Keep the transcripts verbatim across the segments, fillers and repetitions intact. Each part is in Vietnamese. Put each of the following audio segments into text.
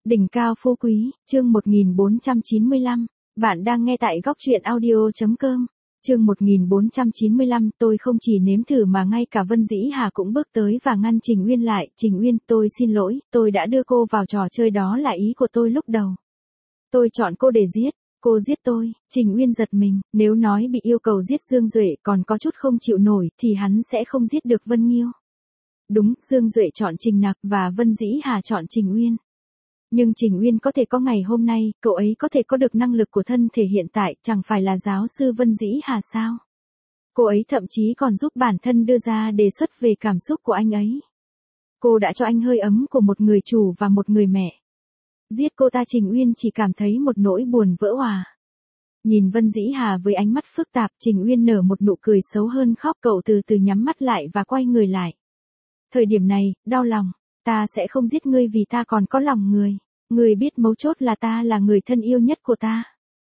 Đỉnh cao phú quý, chương một nghìn bốn trăm chín mươi lăm. Bạn đang nghe tại góc truyện audio chấm com. Chương một nghìn bốn trăm chín mươi lăm, tôi không chỉ nếm thử mà ngay cả Vân Dĩ Hà cũng bước tới và ngăn Trình Uyên lại. Trình Uyên, tôi xin lỗi, tôi đã đưa cô vào trò chơi, đó là ý của tôi lúc đầu. Tôi chọn cô để giết, cô giết tôi. Trình Uyên giật mình, nếu nói bị yêu cầu giết Dương Duệ còn có chút không chịu nổi thì hắn sẽ không giết được Vân Nghiêu. Đúng, Dương Duệ chọn Trình Nặc và Vân Dĩ Hà chọn Trình Uyên. Nhưng Trình Uyên có thể có ngày hôm nay, cậu ấy có thể có được năng lực của thân thể hiện tại, chẳng phải là giáo sư Vân Dĩ Hà sao? Cô ấy thậm chí còn giúp bản thân đưa ra đề xuất về cảm xúc của anh ấy. Cô đã cho anh hơi ấm của một người chủ và một người mẹ. Giết cô ta, Trình Uyên chỉ cảm thấy một nỗi buồn vỡ òa. Nhìn Vân Dĩ Hà với ánh mắt phức tạp, Trình Uyên nở một nụ cười xấu hơn khóc, cậu từ từ nhắm mắt lại và quay người lại. Thời điểm này, đau lòng. Ta sẽ không giết ngươi vì ta còn có lòng người. Ngươi biết mấu chốt là ta là người thân yêu nhất của ta.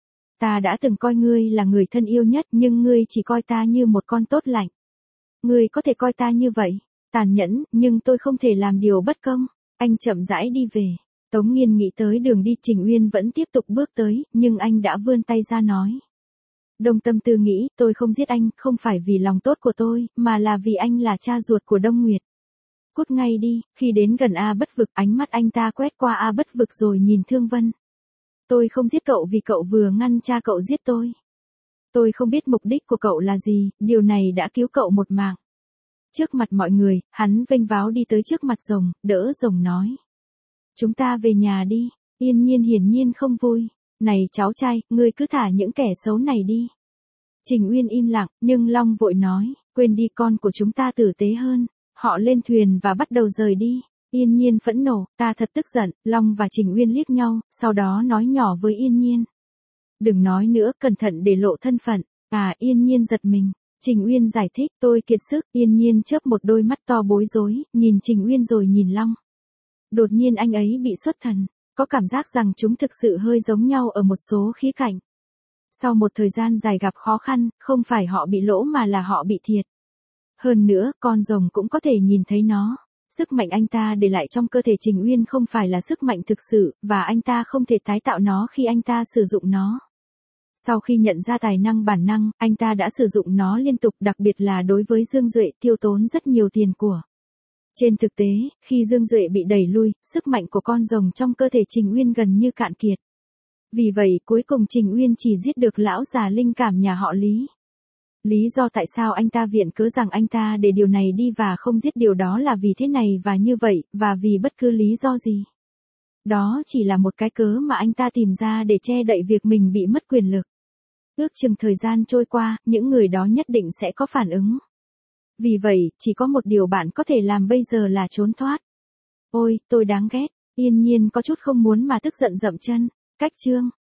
Ta đã từng coi ngươi là người thân yêu nhất nhưng ngươi chỉ coi ta như một con tốt lành. Ngươi có thể coi ta như vậy, tàn nhẫn, nhưng tôi không thể làm điều bất công. Anh chậm rãi đi về. Tống Nghiên nghĩ tới đường đi, Trình Uyên vẫn tiếp tục bước tới, nhưng anh đã vươn tay ra nói. Đông Tâm Tư nghĩ, tôi không giết anh, không phải vì lòng tốt của tôi, mà là vì anh là cha ruột của Đông Nguyệt. Cút ngay đi. Khi đến gần A Bất Vực, ánh mắt anh ta quét qua A Bất Vực rồi nhìn Thương Vân. Tôi không giết cậu vì cậu vừa ngăn cha cậu giết tôi. Tôi không biết mục đích của cậu là gì, điều này đã cứu cậu một mạng. Trước mặt mọi người, hắn vênh váo đi tới trước mặt rồng, đỡ rồng nói. Chúng ta về nhà đi. Yên Nhiên hiển nhiên không vui. Này cháu trai, ngươi cứ thả những kẻ xấu này đi. Trình Uyên im lặng, nhưng Long vội nói, quên đi, con của chúng ta tử tế hơn. Họ lên thuyền và bắt đầu rời đi. Yên Nhiên phẫn nộ, ta thật tức giận. Long và Trình Uyên liếc nhau, sau đó nói nhỏ với Yên Nhiên. Đừng nói nữa, cẩn thận để lộ thân phận. À, Yên Nhiên giật mình. Trình Uyên giải thích, tôi kiệt sức. Yên Nhiên chớp một đôi mắt to bối rối, nhìn Trình Uyên rồi nhìn Long. Đột nhiên anh ấy bị xuất thần, có cảm giác rằng chúng thực sự hơi giống nhau ở một số khía cạnh. Sau một thời gian dài gặp khó khăn, không phải họ bị lỗ mà là họ bị thiệt. Hơn nữa, con rồng cũng có thể nhìn thấy nó. Sức mạnh anh ta để lại trong cơ thể Trình Uyên không phải là sức mạnh thực sự, và anh ta không thể tái tạo nó khi anh ta sử dụng nó. Sau khi nhận ra tài năng bản năng, anh ta đã sử dụng nó liên tục, đặc biệt là đối với Dương Duệ, tiêu tốn rất nhiều tiền của. Trên thực tế, khi Dương Duệ bị đẩy lui, sức mạnh của con rồng trong cơ thể Trình Uyên gần như cạn kiệt. Vì vậy, cuối cùng Trình Uyên chỉ giết được lão già linh cảm nhà họ Lý. Lý do tại sao anh ta viện cớ rằng anh ta để điều này đi và không giết điều đó là vì thế này và như vậy, và vì bất cứ lý do gì. Đó chỉ là một cái cớ mà anh ta tìm ra để che đậy việc mình bị mất quyền lực. Ước chừng thời gian trôi qua, những người đó nhất định sẽ có phản ứng. Vì vậy, chỉ có một điều bạn có thể làm bây giờ là trốn thoát. Ôi, tôi đáng ghét. Yên Nhiên có chút không muốn mà tức giận dậm chân. Cách chương.